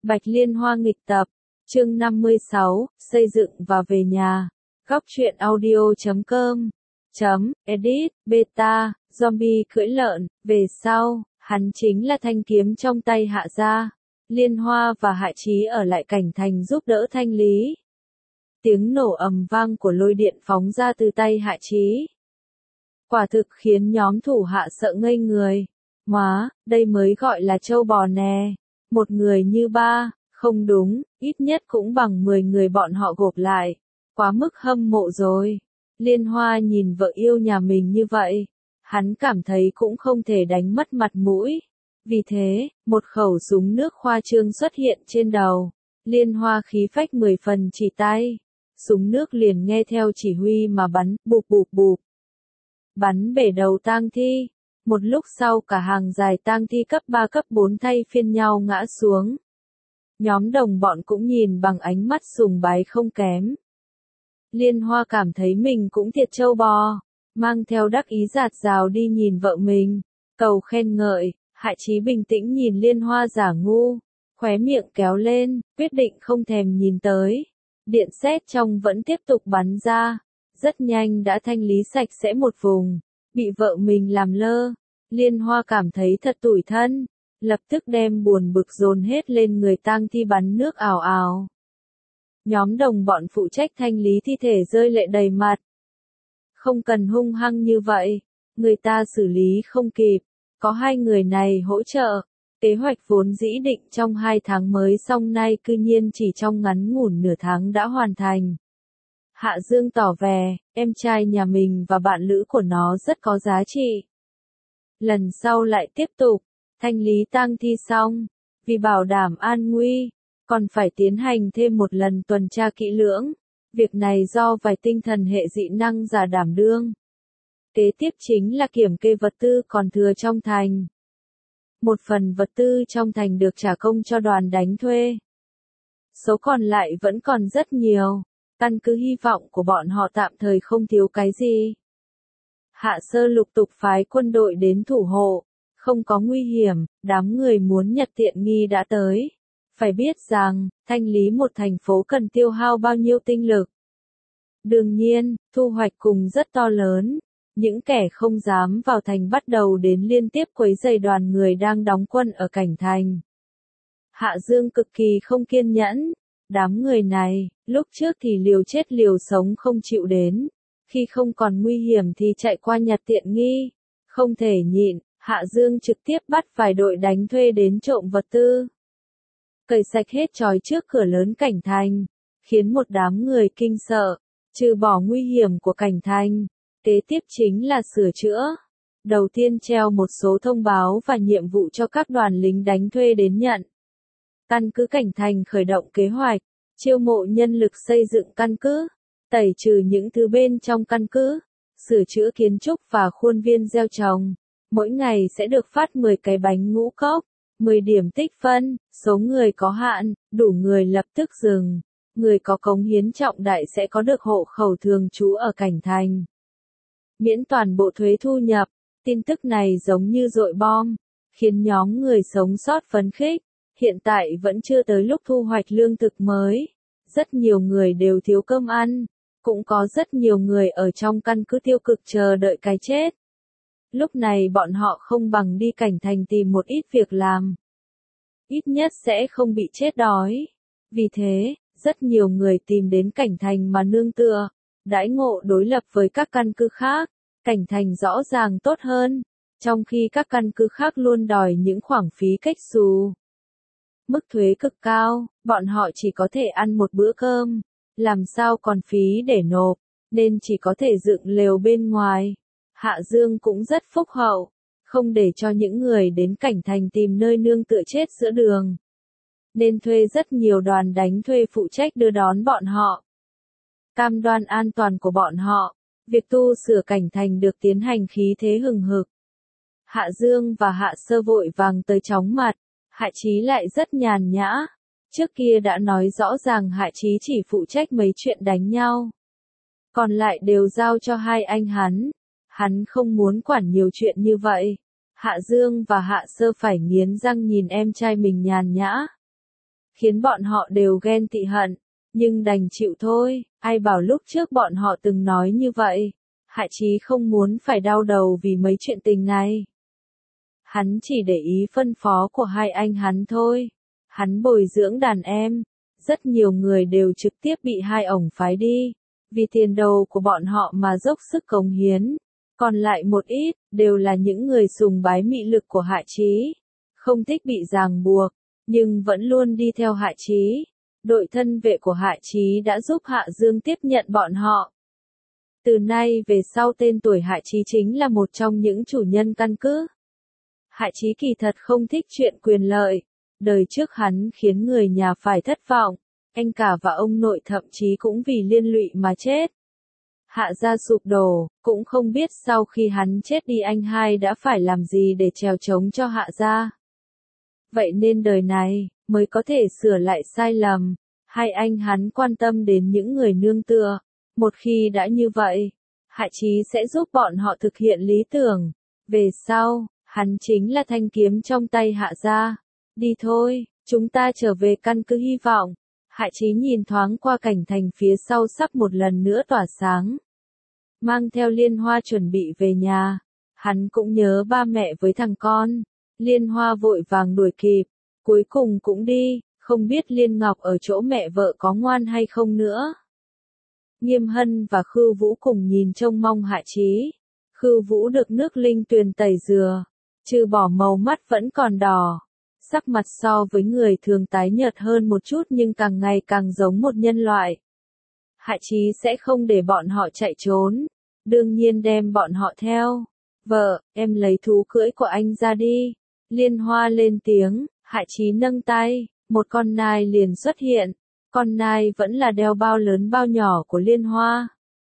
Bạch Liên Hoa nghịch tập, chương 56, xây dựng và về nhà. Góc truyện audio.com edit, beta, zombie cưỡi lợn, về sau, hắn chính là thanh kiếm trong tay Hạ gia. Liên Hoa và Hạ Chí ở lại Cảnh Thành giúp đỡ thanh lý. Tiếng nổ ầm vang của lôi điện phóng ra từ tay Hạ Chí. Quả thực khiến nhóm thủ hạ sợ ngây người. Má, đây mới gọi là trâu bò nè. Một người như ba, không đúng, ít nhất cũng bằng 10 người bọn họ gộp lại. Quá mức hâm mộ rồi. Liên Hoa nhìn vợ yêu nhà mình như vậy. Hắn cảm thấy cũng không thể đánh mất mặt mũi. Vì thế, một khẩu súng nước khoa trương xuất hiện trên đầu. Liên Hoa khí phách 10 phần chỉ tay. Súng nước liền nghe theo chỉ huy mà bắn, bụp bụp bụp. Bắn bể đầu tang thi. Một lúc sau cả hàng dài tang thi cấp 3 cấp 4 thay phiên nhau ngã xuống. Nhóm đồng bọn cũng nhìn bằng ánh mắt sùng bái không kém. Liên Hoa cảm thấy mình cũng thiệt trâu bò, mang theo đắc ý dạt dào đi nhìn vợ mình, cầu khen ngợi. Hạ Chí bình tĩnh nhìn Liên Hoa giả ngu, khóe miệng kéo lên, quyết định không thèm nhìn tới. Điện sét trong vẫn tiếp tục bắn ra, rất nhanh đã thanh lý sạch sẽ một vùng, bị vợ mình làm lơ. Liên Hoa cảm thấy thật tủi thân, lập tức đem buồn bực dồn hết lên người tang thi bắn nước ào ào. Nhóm đồng bọn phụ trách thanh lý thi thể rơi lệ đầy mặt. Không cần hung hăng như vậy, người ta xử lý không kịp, có hai người này hỗ trợ. Kế hoạch vốn dĩ định trong 2 tháng mới xong nay cư nhiên chỉ trong ngắn ngủn nửa tháng đã hoàn thành. Hạ Dương tỏ vẻ, em trai nhà mình và bạn lữ của nó rất có giá trị. Lần sau lại tiếp tục, thanh lý tang thi xong, vì bảo đảm an nguy, còn phải tiến hành thêm một lần tuần tra kỹ lưỡng. Việc này do vài tinh thần hệ dị năng giả đảm đương. Kế tiếp chính là kiểm kê vật tư còn thừa trong thành. Một phần vật tư trong thành được trả công cho đoàn đánh thuê. Số còn lại vẫn còn rất nhiều, căn cứ hy vọng của bọn họ tạm thời không thiếu cái gì. Hạ Sơ lục tục phái quân đội đến thủ hộ, không có nguy hiểm, đám người muốn nhặt tiện nghi đã tới. Phải biết rằng, thanh lý một thành phố cần tiêu hao bao nhiêu tinh lực. Đương nhiên, thu hoạch cùng rất to lớn. Những kẻ không dám vào thành bắt đầu đến liên tiếp quấy rầy đoàn người đang đóng quân ở Cảnh Thành. Hạ Dương cực kỳ không kiên nhẫn. Đám người này, lúc trước thì liều chết liều sống không chịu đến. Khi không còn nguy hiểm thì chạy qua nhặt tiện nghi. Không thể nhịn, Hạ Dương trực tiếp bắt vài đội đánh thuê đến trộm vật tư. Cởi sạch hết trói trước cửa lớn Cảnh Thành, khiến một đám người kinh sợ. Trừ bỏ nguy hiểm của Cảnh Thành, kế tiếp chính là sửa chữa. Đầu tiên treo một số thông báo và nhiệm vụ cho các đoàn lính đánh thuê đến nhận. Căn cứ Cảnh Thành khởi động kế hoạch, chiêu mộ nhân lực xây dựng căn cứ, tẩy trừ những thứ bên trong căn cứ, sửa chữa kiến trúc và khuôn viên gieo trồng. Mỗi ngày sẽ được phát 10 cái bánh ngũ cốc, 10 điểm tích phân, số người có hạn, đủ người lập tức dừng. Người có cống hiến trọng đại sẽ có được hộ khẩu thường trú ở Cảnh Thành. Miễn toàn bộ thuế thu nhập, tin tức này giống như dội bom, khiến nhóm người sống sót phấn khích. Hiện tại vẫn chưa tới lúc thu hoạch lương thực mới. Rất nhiều người đều thiếu cơm ăn, cũng có rất nhiều người ở trong căn cứ tiêu cực chờ đợi cái chết. Lúc này bọn họ không bằng đi Cảnh Thành tìm một ít việc làm. Ít nhất sẽ không bị chết đói. Vì thế, rất nhiều người tìm đến Cảnh Thành mà nương tựa. Đãi ngộ đối lập với các căn cứ khác, Cảnh Thành rõ ràng tốt hơn, trong khi các căn cứ khác luôn đòi những khoản phí cách xù. Mức thuế cực cao, bọn họ chỉ có thể ăn một bữa cơm, làm sao còn phí để nộp, nên chỉ có thể dựng lều bên ngoài. Hạ Dương cũng rất phúc hậu, không để cho những người đến Cảnh Thành tìm nơi nương tựa chết giữa đường. Nên thuê rất nhiều đoàn đánh thuê phụ trách đưa đón bọn họ. Cam đoan an toàn của bọn họ, việc tu sửa Cảnh Thành được tiến hành khí thế hừng hực. Hạ Dương và Hạ Sơ vội vàng tới chóng mặt, Hạ Chí lại rất nhàn nhã. Trước kia đã nói rõ ràng Hạ Chí chỉ phụ trách mấy chuyện đánh nhau. Còn lại đều giao cho hai anh hắn. Hắn không muốn quản nhiều chuyện như vậy. Hạ Dương và Hạ Sơ phải nghiến răng nhìn em trai mình nhàn nhã. khiến bọn họ đều ghen tị hận, nhưng đành chịu thôi, ai bảo lúc trước bọn họ từng nói như vậy. Hạ Chí không muốn phải đau đầu vì mấy chuyện tình này. Hắn chỉ để ý phân phó của hai anh hắn thôi. Hắn bồi dưỡng đàn em, rất nhiều người đều trực tiếp bị hai ổng phái đi, vì tiền đồ của bọn họ mà dốc sức cống hiến. Còn lại một ít, đều là những người sùng bái mị lực của Hạ Chí, không thích bị ràng buộc, nhưng vẫn luôn đi theo Hạ Chí. Đội thân vệ của Hạ Chí đã giúp Hạ Dương tiếp nhận bọn họ. Từ nay về sau tên tuổi Hạ Chí chính là một trong những chủ nhân căn cứ. Hạ Chí kỳ thật không thích chuyện quyền lợi. Đời trước hắn khiến người nhà phải thất vọng, anh cả và ông nội thậm chí cũng vì liên lụy mà chết. Hạ gia sụp đổ, cũng không biết sau khi hắn chết đi anh hai đã phải làm gì để trèo trống cho Hạ gia. Vậy nên đời này, mới có thể sửa lại sai lầm. Hai anh hắn quan tâm đến những người nương tựa. Một khi đã như vậy, Hạ Chí sẽ giúp bọn họ thực hiện lý tưởng. Về sau, hắn chính là thanh kiếm trong tay Hạ gia. Đi thôi, chúng ta trở về căn cứ hy vọng. Hạ Chí nhìn thoáng qua cảnh thành phía sau sắp một lần nữa tỏa sáng. Mang theo Liên Hoa chuẩn bị về nhà. Hắn cũng nhớ ba mẹ với thằng con. Liên Hoa vội vàng đuổi kịp. Cuối cùng cũng đi, không biết Liên Ngọc ở chỗ mẹ vợ có ngoan hay không nữa. Nghiêm Hân và Khưu Vũ cùng nhìn trông mong Hạ Chí. Khưu Vũ được nước linh tuyền tẩy rửa, trừ bỏ màu mắt vẫn còn đỏ. Sắc mặt so với người thường tái nhợt hơn một chút nhưng càng ngày càng giống một nhân loại. Hạ Chí sẽ không để bọn họ chạy trốn, đương nhiên đem bọn họ theo. Vợ, em lấy thú cưỡi của anh ra đi. Liên Hoa lên tiếng, Hạ Chí nâng tay, một con nai liền xuất hiện. Con nai vẫn là đeo bao lớn bao nhỏ của Liên Hoa.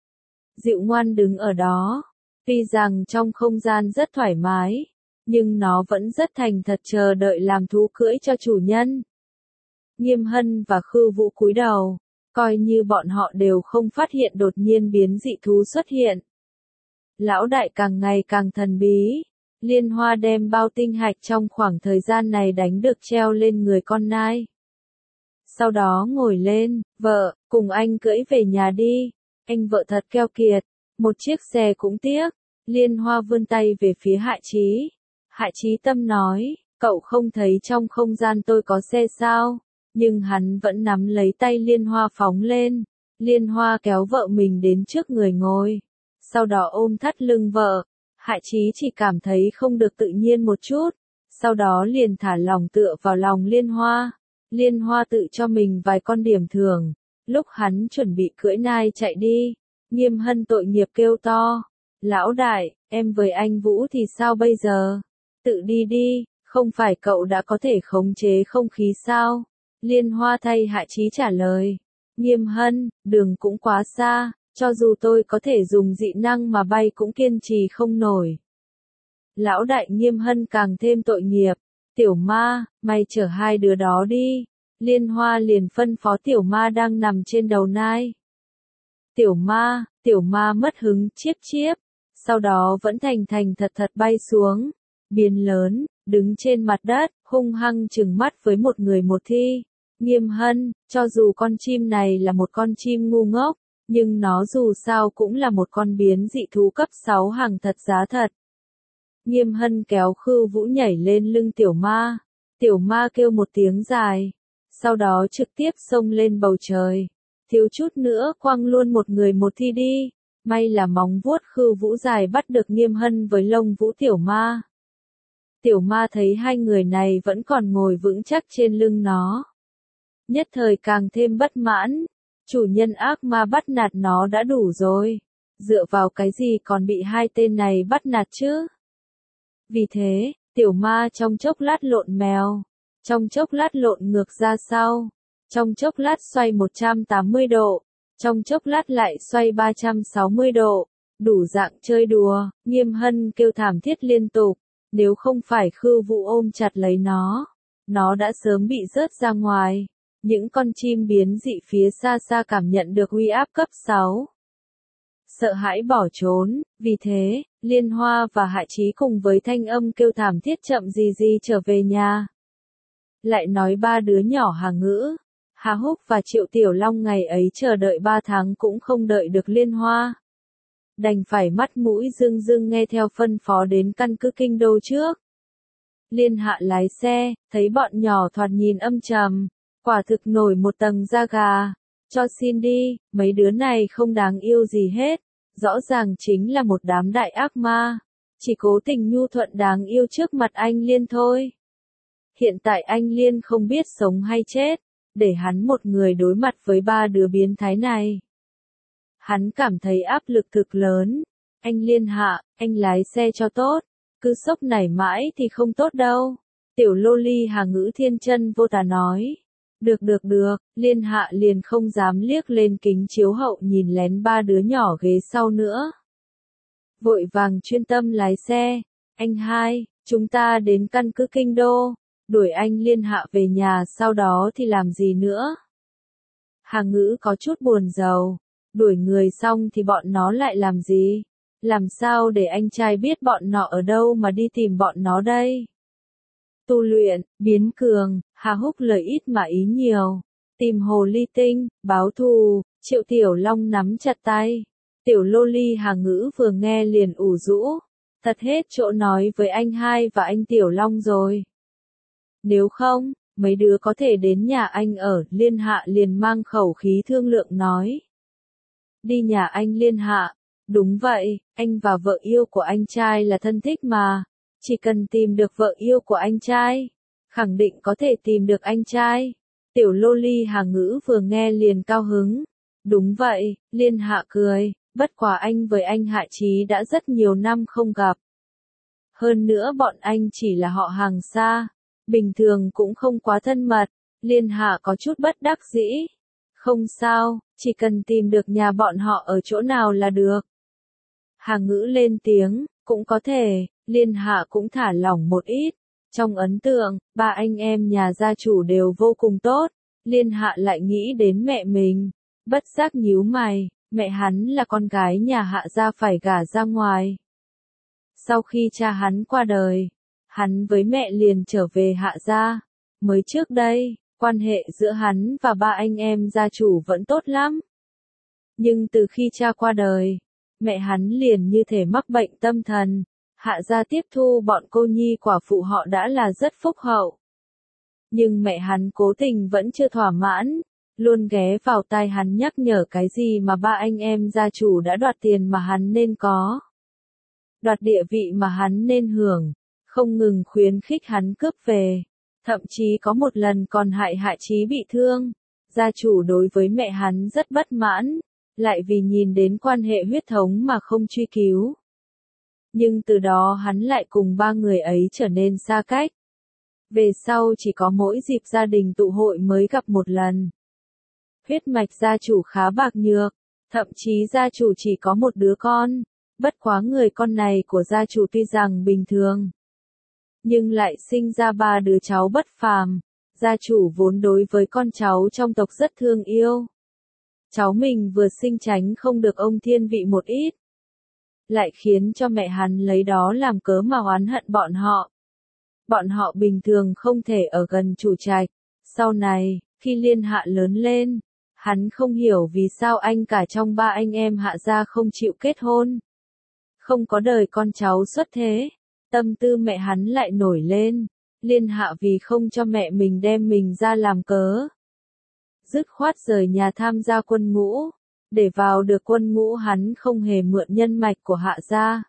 Dịu ngoan đứng ở đó, tuy rằng trong không gian rất thoải mái, nhưng nó vẫn rất thành thật chờ đợi làm thú cưỡi cho chủ nhân. Nghiêm Hân và Khưu Vũ cúi đầu, coi như bọn họ đều không phát hiện đột nhiên biến dị thú xuất hiện. Lão đại càng ngày càng thần bí. Liên Hoa đem bao tinh hạch trong khoảng thời gian này đánh được treo lên người con nai. Sau đó ngồi lên, vợ, cùng anh cưỡi về nhà đi. Anh vợ thật keo kiệt, một chiếc xe cũng tiếc. Liên Hoa vươn tay về phía Hạ Chí. Hạ Chí Tâm nói, cậu không thấy trong không gian tôi có xe sao? Nhưng hắn vẫn nắm lấy tay Liên Hoa phóng lên. Liên Hoa kéo vợ mình đến trước người ngồi. Sau đó ôm thắt lưng vợ. Hạ Chí chỉ cảm thấy không được tự nhiên một chút. Sau đó liền thả lòng tựa vào lòng Liên Hoa. Liên Hoa tự cho mình vài con điểm thưởng. Lúc hắn chuẩn bị cưỡi nai chạy đi, Nghiêm Hân tội nghiệp kêu to. Lão đại, em với anh Vũ thì sao bây giờ? Tự đi đi, không phải cậu đã có thể khống chế không khí sao? Liên Hoa thay Hạ Chí trả lời. Nghiêm Hân, đường cũng quá xa, cho dù tôi có thể dùng dị năng mà bay cũng kiên trì không nổi. Lão đại Nghiêm Hân càng thêm tội nghiệp. Tiểu Ma, mày chở hai đứa đó đi. Liên Hoa liền phân phó Tiểu Ma đang nằm trên đầu nai. Tiểu Ma mất hứng chiếp chiếp. Sau đó vẫn thành thật thật bay xuống. Biến lớn, đứng trên mặt đất, hung hăng trừng mắt với một người một thi. Nghiêm Hân, cho dù con chim này là một con chim ngu ngốc, nhưng nó dù sao cũng là một con biến dị thú cấp 6 hàng thật giá thật. Nghiêm Hân kéo Khưu Vũ nhảy lên lưng Tiểu Ma. Tiểu Ma kêu một tiếng dài, sau đó trực tiếp xông lên bầu trời. Thiếu chút nữa quăng luôn một người một thi đi. May là móng vuốt Khưu Vũ dài bắt được Nghiêm Hân với lông vũ Tiểu Ma. Tiểu Ma thấy hai người này vẫn còn ngồi vững chắc trên lưng nó. Nhất thời càng thêm bất mãn. Chủ nhân ác ma bắt nạt nó đã đủ rồi. Dựa vào cái gì còn bị hai tên này bắt nạt chứ? Vì thế, Tiểu Ma trong chốc lát lộn mèo. Trong chốc lát lộn ngược ra sau. Trong chốc lát xoay 180 độ. Trong chốc lát lại xoay 360 độ. Đủ dạng chơi đùa. Nghiêm Hân kêu thảm thiết liên tục. Nếu không phải Khưu Vũ ôm chặt lấy nó đã sớm bị rớt ra ngoài. Những con chim biến dị phía xa xa cảm nhận được uy áp cấp 6. Sợ hãi bỏ trốn, vì thế, Liên Hoa và Hạ Chí cùng với thanh âm kêu thảm thiết chậm gì gì trở về nhà. Lại nói ba đứa nhỏ Hà Ngữ, Hà Húc và Triệu Tiểu Long ngày ấy chờ đợi 3 tháng cũng không đợi được liên hoa. Đành phải mắt mũi rưng rưng nghe theo phân phó đến căn cứ kinh đô trước. Liên Hạ lái xe, thấy bọn nhỏ thoạt nhìn âm trầm, quả thực nổi một tầng da gà. Cho xin đi, mấy đứa này không đáng yêu gì hết, rõ ràng chính là một đám đại ác ma, chỉ cố tình nhu thuận đáng yêu trước mặt anh Liên thôi. Hiện tại anh Liên không biết sống hay chết, để hắn một người đối mặt với ba đứa biến thái này. Hắn cảm thấy áp lực thực lớn. Anh Liên Hạ, anh lái xe cho tốt, cứ sốc nảy mãi thì không tốt đâu. Tiểu loli Hà Ngữ thiên chân vô tà nói. Được, Liên Hạ liền không dám liếc lên kính chiếu hậu nhìn lén ba đứa nhỏ ghế sau nữa. Vội vàng chuyên tâm lái xe. Anh hai, chúng ta đến căn cứ kinh đô, đuổi anh Liên Hạ về nhà sau đó thì làm gì nữa? Hà Ngữ có chút buồn rầu. Đuổi người xong thì bọn nó lại làm gì? Làm sao để anh trai biết bọn nó ở đâu mà đi tìm bọn nó đây? Tu luyện, biến cường, Hà Húc lời ít mà ý nhiều. Tìm hồ ly tinh, báo thù, Triệu Tiểu Long nắm chặt tay. Tiểu loli Hà Ngữ vừa nghe liền ủ rũ. Thật hết chỗ nói với anh hai và anh Tiểu Long rồi. Nếu không, mấy đứa có thể đến nhà anh ở, Liên Hạ liền mang khẩu khí thương lượng nói. Đi nhà anh Liên Hạ, đúng vậy, anh và vợ yêu của anh trai là thân thích mà, chỉ cần tìm được vợ yêu của anh trai, khẳng định có thể tìm được anh trai. Tiểu loli Hà Ngữ vừa nghe liền cao hứng. Đúng vậy, Liên Hạ cười, bất quá anh với anh Hạ Chí đã rất nhiều năm không gặp. Hơn nữa bọn anh chỉ là họ hàng xa, bình thường cũng không quá thân mật. Liên Hạ có chút bất đắc dĩ. Không sao, chỉ cần tìm được nhà bọn họ ở chỗ nào là được. Hà Ngữ lên tiếng, cũng có thể, Liên Hạ cũng thả lỏng một ít. Trong ấn tượng, ba anh em nhà gia chủ đều vô cùng tốt. Liên Hạ lại nghĩ đến mẹ mình, bất giác nhíu mày, mẹ hắn là con gái nhà Hạ gia phải gả ra ngoài. Sau khi cha hắn qua đời, hắn với mẹ liền trở về Hạ gia. Mới trước đây, quan hệ giữa hắn và ba anh em gia chủ vẫn tốt lắm. Nhưng từ khi cha qua đời, mẹ hắn liền như thể mắc bệnh tâm thần. Hạ gia tiếp thu bọn cô nhi quả phụ họ đã là rất phúc hậu. Nhưng mẹ hắn cố tình vẫn chưa thỏa mãn, luôn ghé vào tai hắn nhắc nhở cái gì mà ba anh em gia chủ đã đoạt tiền mà hắn nên có. Đoạt địa vị mà hắn nên hưởng, không ngừng khuyến khích hắn cướp về. Thậm chí có một lần còn hại Hạ Chí bị thương. Gia chủ đối với mẹ hắn rất bất mãn, lại vì nhìn đến quan hệ huyết thống mà không truy cứu. Nhưng từ đó hắn lại cùng ba người ấy trở nên xa cách. Về sau chỉ có mỗi dịp gia đình tụ hội mới gặp một lần. Huyết mạch gia chủ khá bạc nhược, thậm chí gia chủ chỉ có một đứa con. Bất quá người con này của gia chủ tuy rằng bình thường, nhưng lại sinh ra ba đứa cháu bất phàm. Gia chủ vốn đối với con cháu trong tộc rất thương yêu. Cháu mình vừa sinh tránh không được ông thiên vị một ít, lại khiến cho mẹ hắn lấy đó làm cớ mà oán hận bọn họ. Bọn họ bình thường không thể ở gần chủ trạch. Sau này, khi Liên Hạ lớn lên, hắn không hiểu vì sao anh cả trong ba anh em Hạ gia không chịu kết hôn, không có đời con cháu xuất thế. Tâm tư mẹ hắn lại nổi lên. Liên Hạ vì không cho mẹ mình đem mình ra làm cớ, dứt khoát rời nhà tham gia quân ngũ. Để vào được quân ngũ hắn không hề mượn nhân mạch của Hạ gia.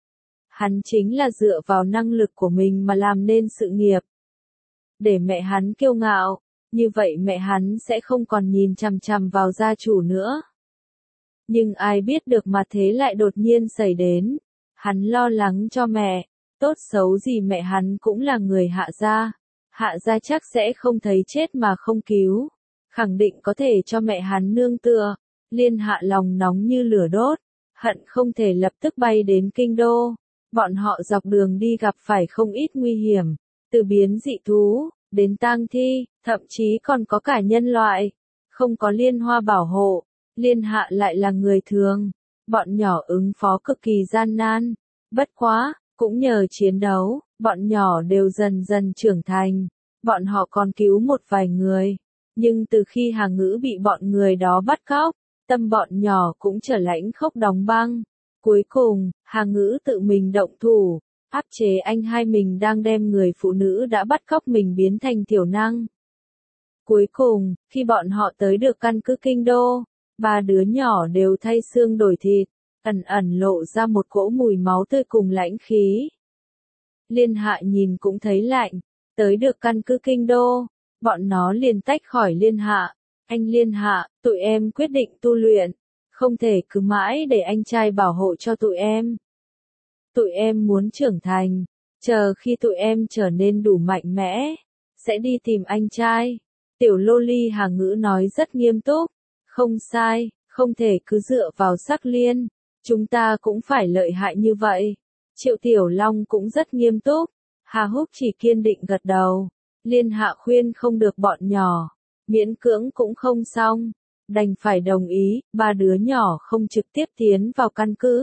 Hắn chính là dựa vào năng lực của mình mà làm nên sự nghiệp. Để mẹ hắn kiêu ngạo, như vậy mẹ hắn sẽ không còn nhìn chằm chằm vào gia chủ nữa. Nhưng ai biết được mà thế lại đột nhiên xảy đến. Hắn lo lắng cho mẹ, tốt xấu gì mẹ hắn cũng là người Hạ gia. Hạ gia chắc sẽ không thấy chết mà không cứu, khẳng định có thể cho mẹ hắn nương tựa. Liên Hạ lòng nóng như lửa đốt, hận không thể lập tức bay đến kinh đô. Bọn họ dọc đường đi gặp phải không ít nguy hiểm, từ biến dị thú, đến tang thi, thậm chí còn có cả nhân loại. Không có Liên Hoa bảo hộ, Liên Hạ lại là người thường. Bọn nhỏ ứng phó cực kỳ gian nan. Bất quá, cũng nhờ chiến đấu, bọn nhỏ đều dần dần trưởng thành. bọn họ còn cứu một vài người. Nhưng từ khi Hà Ngữ bị bọn người đó bắt cóc, tâm bọn nhỏ cũng trở lãnh khốc đóng băng. Cuối cùng, Hà Ngữ tự mình động thủ, áp chế anh hai mình đang đem người phụ nữ đã bắt cóc mình biến thành thiểu năng. Cuối cùng, khi bọn họ tới được căn cứ kinh đô, ba đứa nhỏ đều thay xương đổi thịt, ẩn ẩn lộ ra một cỗ mùi máu tươi cùng lãnh khí. Liên Hạ nhìn cũng thấy lạnh, tới được căn cứ kinh đô, bọn nó liền tách khỏi Liên Hạ. Anh Liên Hạ, tụi em quyết định tu luyện, không thể cứ mãi để anh trai bảo hộ cho tụi em. Tụi em muốn trưởng thành, chờ khi tụi em trở nên đủ mạnh mẽ, sẽ đi tìm anh trai. Tiểu Loli Hà Ngữ nói rất nghiêm túc, không sai, không thể cứ dựa vào Sắc Liên, chúng ta cũng phải lợi hại như vậy. Triệu Tiểu Long cũng rất nghiêm túc, Hà Húc chỉ kiên định gật đầu. Liên Hạ khuyên không được bọn nhỏ, miễn cưỡng cũng không xong, đành phải đồng ý, ba đứa nhỏ không trực tiếp tiến vào căn cứ.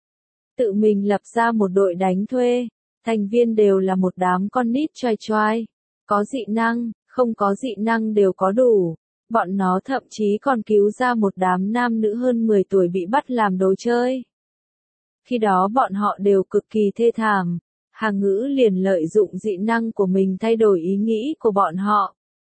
Tự mình lập ra một đội đánh thuê, thành viên đều là một đám con nít choai choai, có dị năng, không có dị năng đều có đủ. Bọn nó thậm chí còn cứu ra một đám nam nữ hơn 10 tuổi bị bắt làm đồ chơi. Khi đó bọn họ đều cực kỳ thê thảm. Hà Ngữ liền lợi dụng dị năng của mình thay đổi ý nghĩ của bọn họ.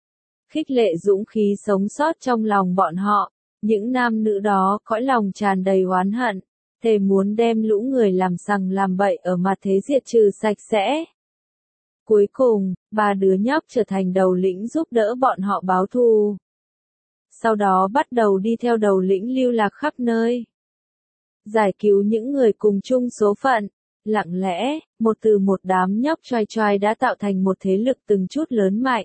Khích lệ dũng khí sống sót trong lòng bọn họ. Những nam nữ đó cõi lòng tràn đầy oán hận, thề muốn đem lũ người làm sằng làm bậy ở mặt thế diệt trừ sạch sẽ. Cuối cùng, ba đứa nhóc trở thành đầu lĩnh giúp đỡ bọn họ báo thù. Sau đó bắt đầu đi theo đầu lĩnh lưu lạc khắp nơi. Giải cứu những người cùng chung số phận. Lặng lẽ, một từ một đám nhóc choai choai đã tạo thành một thế lực từng chút lớn mạnh.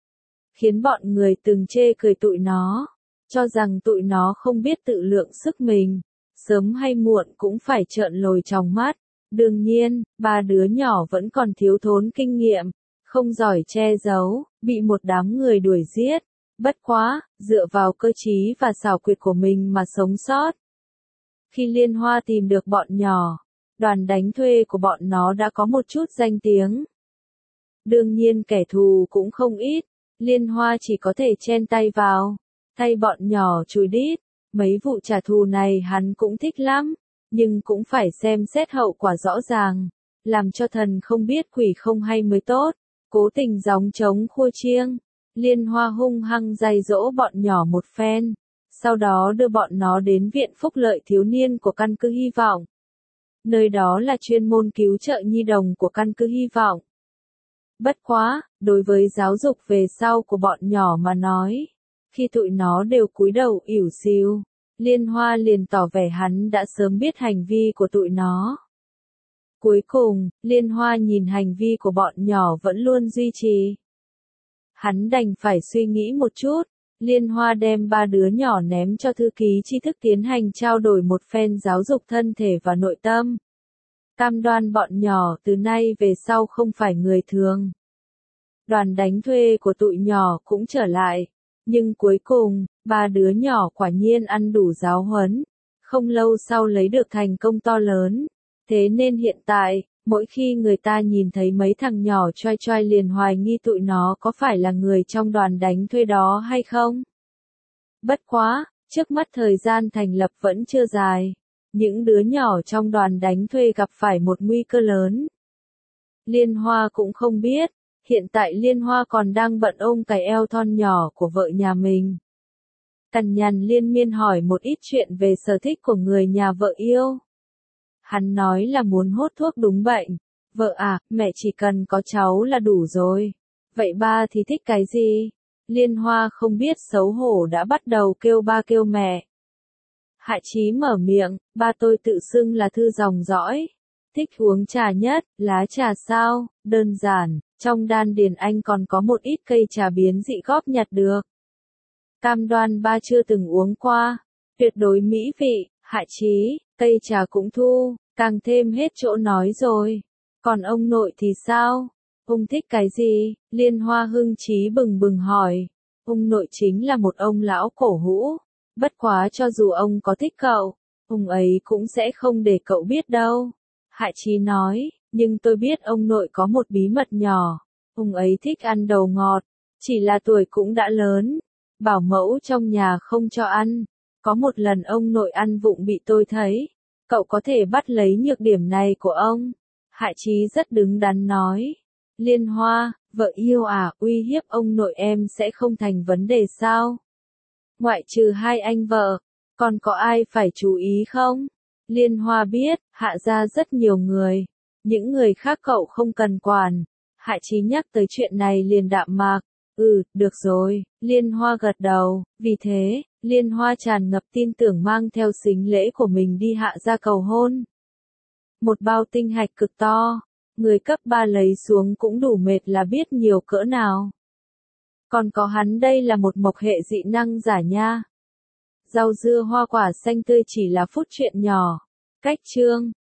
Khiến bọn người từng chê cười tụi nó, cho rằng tụi nó không biết tự lượng sức mình, sớm hay muộn cũng phải trợn lồi trong mắt. Đương nhiên, ba đứa nhỏ vẫn còn thiếu thốn kinh nghiệm, không giỏi che giấu, bị một đám người đuổi giết. Bất quá, dựa vào cơ trí và xảo quyệt của mình mà sống sót. Khi Liên Hoa tìm được bọn nhỏ, đoàn đánh thuê của bọn nó đã có một chút danh tiếng. Đương nhiên kẻ thù cũng không ít, Liên Hoa chỉ có thể chen tay vào, thay bọn nhỏ chùi đít. Mấy vụ trả thù này hắn cũng thích lắm, nhưng cũng phải xem xét hậu quả rõ ràng, làm cho thần không biết quỷ không hay mới tốt. Cố tình gióng trống khua chiêng, Liên Hoa hung hăng dạy dỗ bọn nhỏ một phen, sau đó đưa bọn nó đến viện phúc lợi thiếu niên của căn cứ Hy vọng. Nơi đó là chuyên môn cứu trợ nhi đồng của căn cứ Hy vọng. Bất quá, đối với giáo dục về sau của bọn nhỏ mà nói, khi tụi nó đều cúi đầu ỉu xìu, Liên Hoa liền tỏ vẻ hắn đã sớm biết hành vi của tụi nó. Cuối cùng, Liên Hoa nhìn hành vi của bọn nhỏ vẫn luôn duy trì. Hắn đành phải suy nghĩ một chút, Liên Hoa đem ba đứa nhỏ ném cho thư ký tri thức tiến hành trao đổi một phen giáo dục thân thể và nội tâm. Cam đoan bọn nhỏ từ nay về sau không phải người thường. Đoàn đánh thuê của tụi nhỏ cũng trở lại, nhưng cuối cùng, ba đứa nhỏ quả nhiên ăn đủ giáo huấn, không lâu sau lấy được thành công to lớn. Thế nên hiện tại, mỗi khi người ta nhìn thấy mấy thằng nhỏ choai choai liền hoài nghi tụi nó có phải là người trong đoàn đánh thuê đó hay không. Bất quá, trước mắt thời gian thành lập vẫn chưa dài, những đứa nhỏ trong đoàn đánh thuê gặp phải một nguy cơ lớn. Liên Hoa cũng không biết, hiện tại Liên Hoa còn đang bận ôm cái eo thon nhỏ của vợ nhà mình. Cằn nhằn liên miên hỏi một ít chuyện về sở thích của người nhà vợ yêu. Hắn nói là muốn hốt thuốc đúng bệnh. Vợ à, mẹ chỉ cần có cháu là đủ rồi. Vậy ba thì thích cái gì? Liên Hoa không biết xấu hổ đã bắt đầu kêu ba kêu mẹ. Hạ Chí mở miệng, ba tôi tự xưng là thư dòng dõi. Thích uống trà nhất, lá trà sao, đơn giản, trong đan điền anh còn có một ít cây trà biến dị góp nhặt được. Cam đoan ba chưa từng uống qua, tuyệt đối mỹ vị, Hạ Chí, cây trà cũng thu, càng thêm hết chỗ nói rồi. Còn ông nội thì sao? Ông thích cái gì? Liên Hoa hưng trí bừng bừng hỏi. Ông nội chính là một ông lão cổ hũ. Bất quá cho dù ông có thích cậu, ông ấy cũng sẽ không để cậu biết đâu. Hạ Chí nói, nhưng tôi biết ông nội có một bí mật nhỏ. Ông ấy thích ăn đồ ngọt, chỉ là tuổi cũng đã lớn. Bảo mẫu trong nhà không cho ăn. Có một lần ông nội ăn vụng bị tôi thấy. Cậu có thể bắt lấy nhược điểm này của ông. Hạ Chí rất đứng đắn nói. Liên Hoa, vợ yêu à, uy hiếp ông nội em sẽ không thành vấn đề sao? Ngoại trừ hai anh vợ, còn có ai phải chú ý không? Liên Hoa biết, Hạ gia rất nhiều người. Những người khác cậu không cần quản. Hạ Chí nhắc tới chuyện này liền đạm mạc. Được rồi, Liên Hoa gật đầu. Vì thế, Liên Hoa tràn ngập tin tưởng mang theo sính lễ của mình đi Hạ gia cầu hôn. Một bao tinh hạch cực to. Người cấp 3 lấy xuống cũng đủ mệt là biết nhiều cỡ nào. Còn có hắn đây là một mộc hệ dị năng giả nha. Rau dưa hoa quả xanh tươi chỉ là phút chuyện nhỏ. Cách chương